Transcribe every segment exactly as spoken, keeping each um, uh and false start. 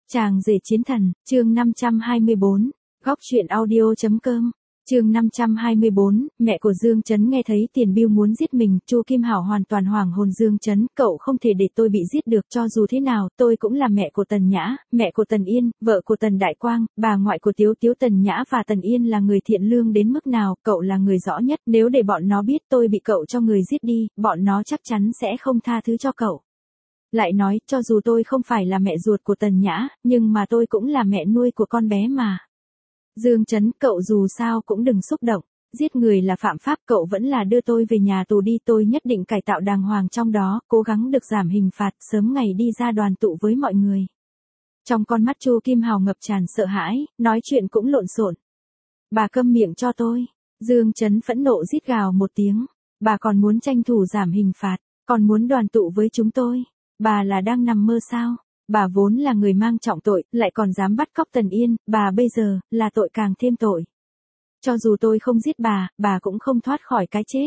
Chàng rể chiến thần, chương năm trăm hai mươi bốn, góc truyện audio chấm com. Chương năm trăm hai mươi bốn, mẹ của Dương Chấn nghe thấy Tiền Bưu muốn giết mình, Chu Kim Hảo hoàn toàn hoảng hồn. Dương Chấn, cậu không thể để tôi bị giết được, cho dù thế nào, tôi cũng là mẹ của Tần Nhã, mẹ của Tần Yên, vợ của Tần Đại Quang, bà ngoại của Tiếu Tiếu. Tần Nhã và Tần Yên là người thiện lương đến mức nào, cậu là người rõ nhất, nếu để bọn nó biết tôi bị cậu cho người giết đi, bọn nó chắc chắn sẽ không tha thứ cho cậu. Lại nói, cho dù tôi không phải là mẹ ruột của Tần Nhã, nhưng mà tôi cũng là mẹ nuôi của con bé mà. Dương Chấn, cậu dù sao cũng đừng xúc động, giết người là phạm pháp, cậu vẫn là đưa tôi về nhà tù đi, tôi nhất định cải tạo đàng hoàng trong đó, cố gắng được giảm hình phạt, sớm ngày đi ra đoàn tụ với mọi người. Trong con mắt Chu Kim Hào ngập tràn sợ hãi, nói chuyện cũng lộn xộn. Bà câm miệng cho tôi. Dương Chấn phẫn nộ rít gào một tiếng. Bà còn muốn tranh thủ giảm hình phạt, còn muốn đoàn tụ với chúng tôi. Bà là đang nằm mơ sao? Bà vốn là người mang trọng tội, lại còn dám bắt cóc Tần Yên, bà bây giờ, là tội càng thêm tội. Cho dù tôi không giết bà, bà cũng không thoát khỏi cái chết.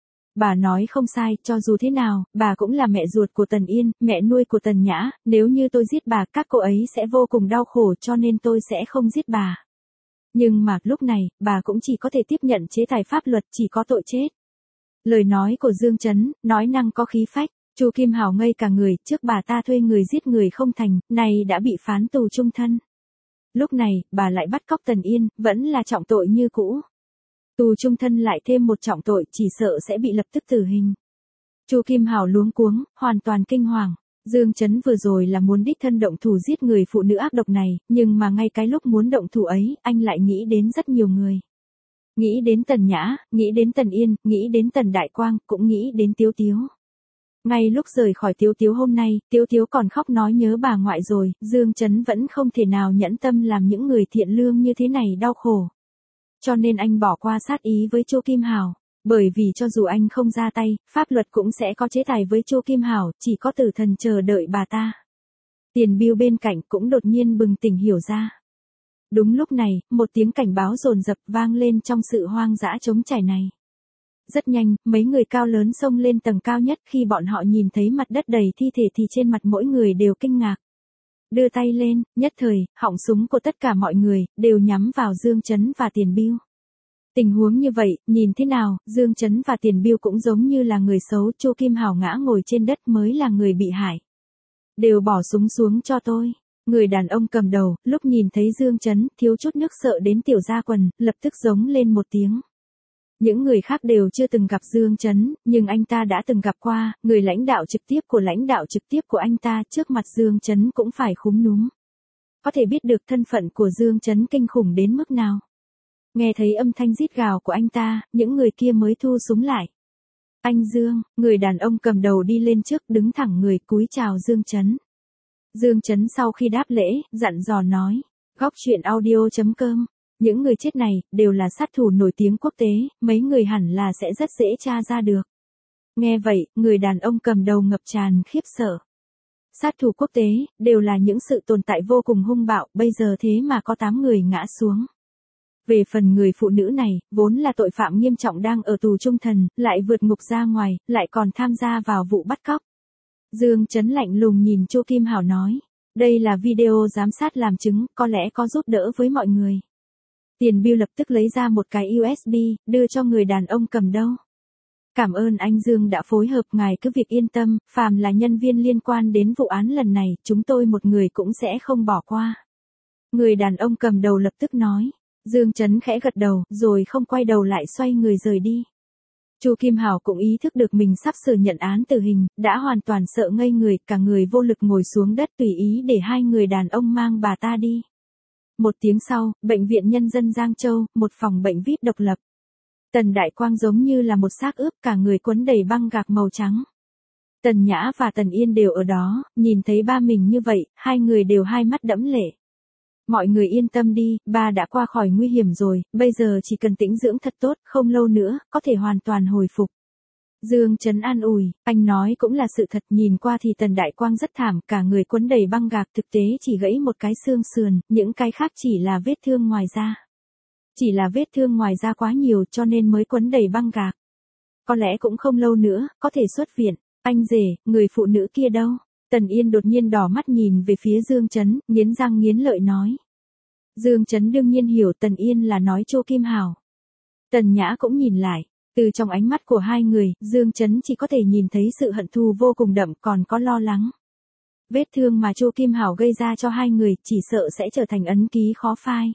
Bà nói không sai, cho dù thế nào, bà cũng là mẹ ruột của Tần Yên, mẹ nuôi của Tần Nhã, nếu như tôi giết bà, các cô ấy sẽ vô cùng đau khổ, cho nên tôi sẽ không giết bà. Nhưng mà, lúc này, bà cũng chỉ có thể tiếp nhận chế tài pháp luật, chỉ có tội chết. Lời nói của Dương Chấn, nói năng có khí phách. Chu Kim Hảo ngây cả người, trước bà ta thuê người giết người không thành, nay đã bị phán tù chung thân. Lúc này, bà lại bắt cóc Tần Yên, vẫn là trọng tội như cũ. Tù chung thân lại thêm một trọng tội, chỉ sợ sẽ bị lập tức tử hình. Chu Kim Hảo luống cuống, hoàn toàn kinh hoàng. Dương Chấn vừa rồi là muốn đích thân động thủ giết người phụ nữ ác độc này, nhưng mà ngay cái lúc muốn động thủ ấy, anh lại nghĩ đến rất nhiều người. Nghĩ đến Tần Nhã, nghĩ đến Tần Yên, nghĩ đến Tần Đại Quang, cũng nghĩ đến Tiếu Tiếu. Ngay lúc rời khỏi Tiếu Tiếu hôm nay, Tiếu Tiếu còn khóc nói nhớ bà ngoại rồi, Dương Chấn vẫn không thể nào nhẫn tâm làm những người thiện lương như thế này đau khổ. Cho nên anh bỏ qua sát ý với Chu Kim Hảo, bởi vì cho dù anh không ra tay, pháp luật cũng sẽ có chế tài với Chu Kim Hảo, chỉ có tử thần chờ đợi bà ta. Tiền Bưu bên cạnh cũng đột nhiên bừng tỉnh hiểu ra. Đúng lúc này, một tiếng cảnh báo dồn dập vang lên trong sự hoang dã trống trải này. Rất nhanh, mấy người cao lớn xông lên tầng cao nhất, khi bọn họ nhìn thấy mặt đất đầy thi thể thì trên mặt mỗi người đều kinh ngạc. Đưa tay lên, nhất thời, họng súng của tất cả mọi người, đều nhắm vào Dương Chấn và Tiền Bưu. Tình huống như vậy, nhìn thế nào, Dương Chấn và Tiền Bưu cũng giống như là người xấu, Chu Kim Hảo ngã ngồi trên đất mới là người bị hại. Đều bỏ súng xuống cho tôi. Người đàn ông cầm đầu, lúc nhìn thấy Dương Chấn, thiếu chút nước sợ đến tiểu ra quần, lập tức giống lên một tiếng. Những người khác đều chưa từng gặp Dương Chấn, nhưng anh ta đã từng gặp qua, người lãnh đạo trực tiếp của lãnh đạo trực tiếp của anh ta, trước mặt Dương Chấn cũng phải khúm núm. Có thể biết được thân phận của Dương Chấn kinh khủng đến mức nào. Nghe thấy âm thanh rít gào của anh ta, những người kia mới thu súng lại. Anh Dương, người đàn ông cầm đầu đi lên trước, đứng thẳng người cúi chào Dương Chấn. Dương Chấn sau khi đáp lễ, dặn dò nói, góc truyện audio chấm com. Những người chết này, đều là sát thủ nổi tiếng quốc tế, mấy người hẳn là sẽ rất dễ tra ra được. Nghe vậy, người đàn ông cầm đầu ngập tràn khiếp sợ. Sát thủ quốc tế, đều là những sự tồn tại vô cùng hung bạo, bây giờ thế mà có tám người ngã xuống. Về phần người phụ nữ này, vốn là tội phạm nghiêm trọng đang ở tù chung thân, lại vượt ngục ra ngoài, lại còn tham gia vào vụ bắt cóc. Dương Chấn lạnh lùng nhìn Chu Kim Hảo nói, đây là video giám sát làm chứng, có lẽ có giúp đỡ với mọi người. Tiền Bưu lập tức lấy ra một cái u ét bê, đưa cho người đàn ông cầm đầu. Cảm ơn anh Dương đã phối hợp, ngài cứ việc yên tâm, phàm là nhân viên liên quan đến vụ án lần này, chúng tôi một người cũng sẽ không bỏ qua. Người đàn ông cầm đầu lập tức nói. Dương Chấn khẽ gật đầu, rồi không quay đầu lại xoay người rời đi. Chu Kim Hảo cũng ý thức được mình sắp sửa nhận án tử hình, đã hoàn toàn sợ ngây người, cả người vô lực ngồi xuống đất tùy ý để hai người đàn ông mang bà ta đi. Một tiếng sau, bệnh viện nhân dân Giang Châu, một phòng bệnh vi ai pi độc lập. Tần Đại Quang giống như là một xác ướp, cả người quấn đầy băng gạc màu trắng. Tần Nhã và Tần Yên đều ở đó, nhìn thấy ba mình như vậy, hai người đều hai mắt đẫm lệ. Mọi người yên tâm đi, ba đã qua khỏi nguy hiểm rồi, bây giờ chỉ cần tĩnh dưỡng thật tốt, không lâu nữa, có thể hoàn toàn hồi phục. Dương Chấn an ủi, anh nói cũng là sự thật, nhìn qua thì Tần Đại Quang rất thảm, cả người quấn đầy băng gạc, thực tế chỉ gãy một cái xương sườn, những cái khác chỉ là vết thương ngoài da. Chỉ là vết thương ngoài da quá nhiều cho nên mới quấn đầy băng gạc. Có lẽ cũng không lâu nữa, có thể xuất viện. Anh rể, người phụ nữ kia đâu? Tần Yên đột nhiên đỏ mắt nhìn về phía Dương Chấn, nghiến răng nghiến lợi nói. Dương Chấn đương nhiên hiểu Tần Yên là nói Chu Kim Hảo. Tần Nhã cũng nhìn lại, từ trong ánh mắt của hai người, Dương Chấn chỉ có thể nhìn thấy sự hận thù vô cùng đậm còn có lo lắng. Vết thương mà Chu Kim Hảo gây ra cho hai người chỉ sợ sẽ trở thành ấn ký khó phai.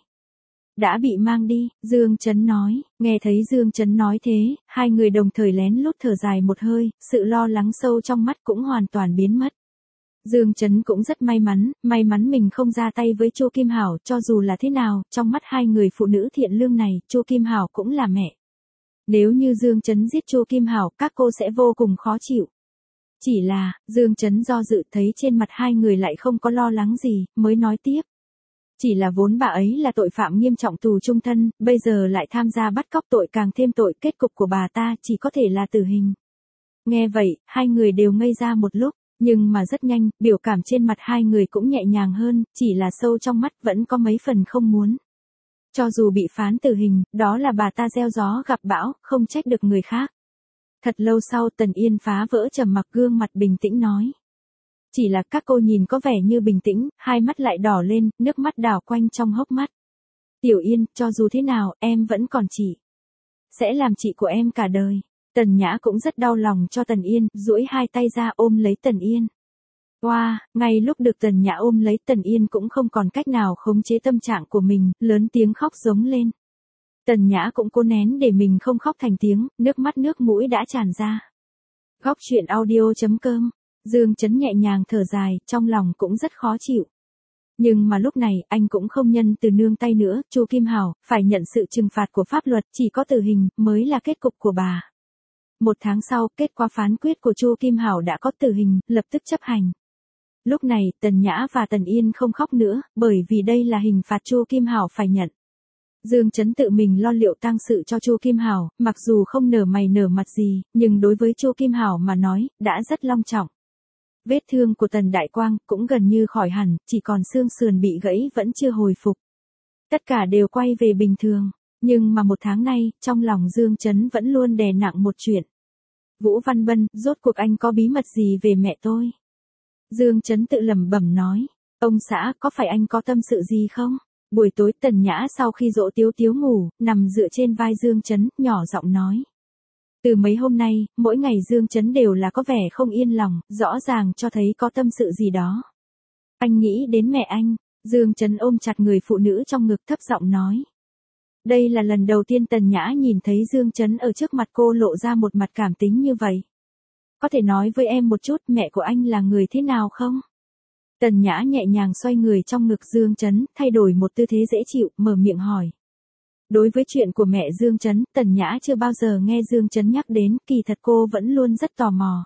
Đã bị mang đi, Dương Chấn nói, nghe thấy Dương Chấn nói thế, hai người đồng thời lén lút thở dài một hơi, sự lo lắng sâu trong mắt cũng hoàn toàn biến mất. Dương Chấn cũng rất may mắn, may mắn mình không ra tay với Chu Kim Hảo, cho dù là thế nào, trong mắt hai người phụ nữ thiện lương này, Chu Kim Hảo cũng là mẹ. Nếu như Dương Chấn giết Chu Kim Hảo, các cô sẽ vô cùng khó chịu. Chỉ là, Dương Chấn do dự thấy trên mặt hai người lại không có lo lắng gì, mới nói tiếp. Chỉ là vốn bà ấy là tội phạm nghiêm trọng tù chung thân, bây giờ lại tham gia bắt cóc tội càng thêm tội, kết cục của bà ta chỉ có thể là tử hình. Nghe vậy, hai người đều ngây ra một lúc, nhưng mà rất nhanh, biểu cảm trên mặt hai người cũng nhẹ nhàng hơn, chỉ là sâu trong mắt vẫn có mấy phần không muốn. Cho dù bị phán tử hình, đó là bà ta gieo gió gặp bão, không trách được người khác. Thật lâu sau Tần Yên phá vỡ trầm mặc, gương mặt bình tĩnh nói. Chỉ là các cô nhìn có vẻ như bình tĩnh, hai mắt lại đỏ lên, nước mắt đảo quanh trong hốc mắt. Tiểu Yên, cho dù thế nào, em vẫn còn chị. Sẽ làm chị của em cả đời. Tần Nhã cũng rất đau lòng cho Tần Yên, duỗi hai tay ra ôm lấy Tần Yên. Wow, ngay lúc được Tần Nhã ôm lấy Tần Yên cũng không còn cách nào khống chế tâm trạng của mình, lớn tiếng khóc giống lên. Tần Nhã cũng cố nén để mình không khóc thành tiếng, nước mắt nước mũi đã tràn ra. Góc truyện audio chấm com, Dương Chấn nhẹ nhàng thở dài, trong lòng cũng rất khó chịu. Nhưng mà lúc này, anh cũng không nhân từ nương tay nữa, Chu Kim Hảo, phải nhận sự trừng phạt của pháp luật, chỉ có tử hình, mới là kết cục của bà. Một tháng sau, kết quả phán quyết của Chu Kim Hảo đã có tử hình, lập tức chấp hành. Lúc này, Tần Nhã và Tần Yên không khóc nữa, bởi vì đây là hình phạt Chu Kim Hảo phải nhận. Dương Chấn tự mình lo liệu tang sự cho Chu Kim Hảo, mặc dù không nở mày nở mặt gì, nhưng đối với Chu Kim Hảo mà nói, đã rất long trọng. Vết thương của Tần Đại Quang cũng gần như khỏi hẳn, chỉ còn xương sườn bị gãy vẫn chưa hồi phục. Tất cả đều quay về bình thường, nhưng mà một tháng nay, trong lòng Dương Chấn vẫn luôn đè nặng một chuyện. Vũ Văn Bân, rốt cuộc anh có bí mật gì về mẹ tôi? Dương Chấn tự lẩm bẩm nói, ông xã, có phải anh có tâm sự gì không? Buổi tối Tần Nhã sau khi dỗ Tiếu Tiếu ngủ, nằm dựa trên vai Dương Chấn, nhỏ giọng nói. Từ mấy hôm nay, mỗi ngày Dương Chấn đều là có vẻ không yên lòng, rõ ràng cho thấy có tâm sự gì đó. Anh nghĩ đến mẹ anh, Dương Chấn ôm chặt người phụ nữ trong ngực thấp giọng nói. Đây là lần đầu tiên Tần Nhã nhìn thấy Dương Chấn ở trước mặt cô lộ ra một mặt cảm tính như vậy. Có thể nói với em một chút mẹ của anh là người thế nào không? Tần Nhã nhẹ nhàng xoay người trong ngực Dương Chấn, thay đổi một tư thế dễ chịu, mở miệng hỏi. Đối với chuyện của mẹ Dương Chấn, Tần Nhã chưa bao giờ nghe Dương Chấn nhắc đến, kỳ thật cô vẫn luôn rất tò mò.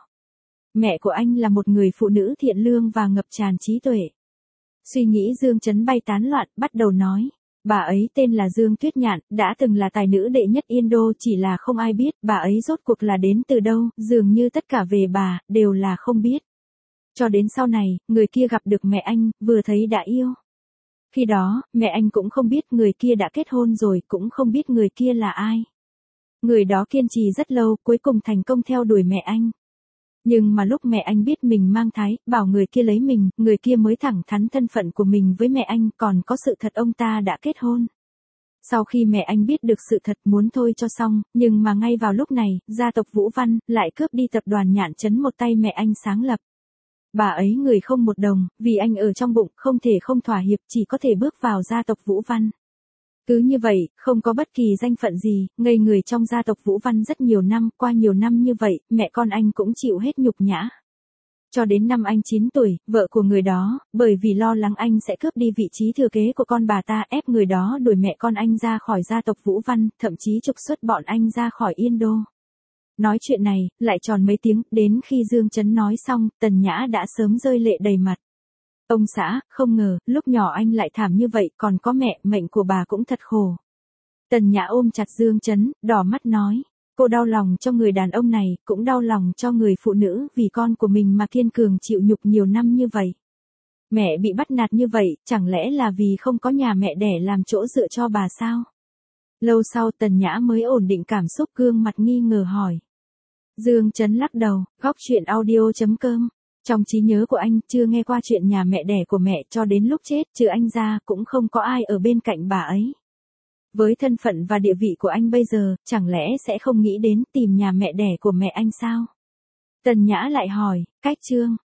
Mẹ của anh là một người phụ nữ thiện lương và ngập tràn trí tuệ. Suy nghĩ Dương Chấn bay tán loạn, bắt đầu nói. Bà ấy tên là Dương Tuyết Nhạn, đã từng là tài nữ đệ nhất Yên Đô, chỉ là không ai biết bà ấy rốt cuộc là đến từ đâu, dường như tất cả về bà, đều là không biết. Cho đến sau này, người kia gặp được mẹ anh, vừa thấy đã yêu. Khi đó, mẹ anh cũng không biết người kia đã kết hôn rồi, cũng không biết người kia là ai. Người đó kiên trì rất lâu, cuối cùng thành công theo đuổi mẹ anh. Nhưng mà lúc mẹ anh biết mình mang thai, bảo người kia lấy mình, người kia mới thẳng thắn thân phận của mình với mẹ anh, còn có sự thật ông ta đã kết hôn. Sau khi mẹ anh biết được sự thật muốn thôi cho xong, nhưng mà ngay vào lúc này, gia tộc Vũ Văn, lại cướp đi tập đoàn Nhạn Trấn một tay mẹ anh sáng lập. Bà ấy người không một đồng, vì anh ở trong bụng, không thể không thỏa hiệp, chỉ có thể bước vào gia tộc Vũ Văn. Cứ như vậy, không có bất kỳ danh phận gì, ngây người trong gia tộc Vũ Văn rất nhiều năm, qua nhiều năm như vậy, mẹ con anh cũng chịu hết nhục nhã. Cho đến năm anh chín tuổi, vợ của người đó, bởi vì lo lắng anh sẽ cướp đi vị trí thừa kế của con bà ta, ép người đó đuổi mẹ con anh ra khỏi gia tộc Vũ Văn, thậm chí trục xuất bọn anh ra khỏi Yên Đô. Nói chuyện này, lại tròn mấy tiếng, đến khi Dương Chấn nói xong, Tần Nhã đã sớm rơi lệ đầy mặt. Ông xã, không ngờ, lúc nhỏ anh lại thảm như vậy, còn có mẹ, mệnh của bà cũng thật khổ. Tần Nhã ôm chặt Dương Chấn, đỏ mắt nói. Cô đau lòng cho người đàn ông này, cũng đau lòng cho người phụ nữ, vì con của mình mà kiên cường chịu nhục nhiều năm như vậy. Mẹ bị bắt nạt như vậy, chẳng lẽ là vì không có nhà mẹ đẻ làm chỗ dựa cho bà sao? Lâu sau Tần Nhã mới ổn định cảm xúc, gương mặt nghi ngờ hỏi. Dương Chấn lắc đầu, góc truyện audio chấm com Trong trí nhớ của anh, chưa nghe qua chuyện nhà mẹ đẻ của mẹ cho đến lúc chết, trừ anh ra, cũng không có ai ở bên cạnh bà ấy. Với thân phận và địa vị của anh bây giờ, chẳng lẽ sẽ không nghĩ đến tìm nhà mẹ đẻ của mẹ anh sao? Tần Nhã lại hỏi, cách Trương.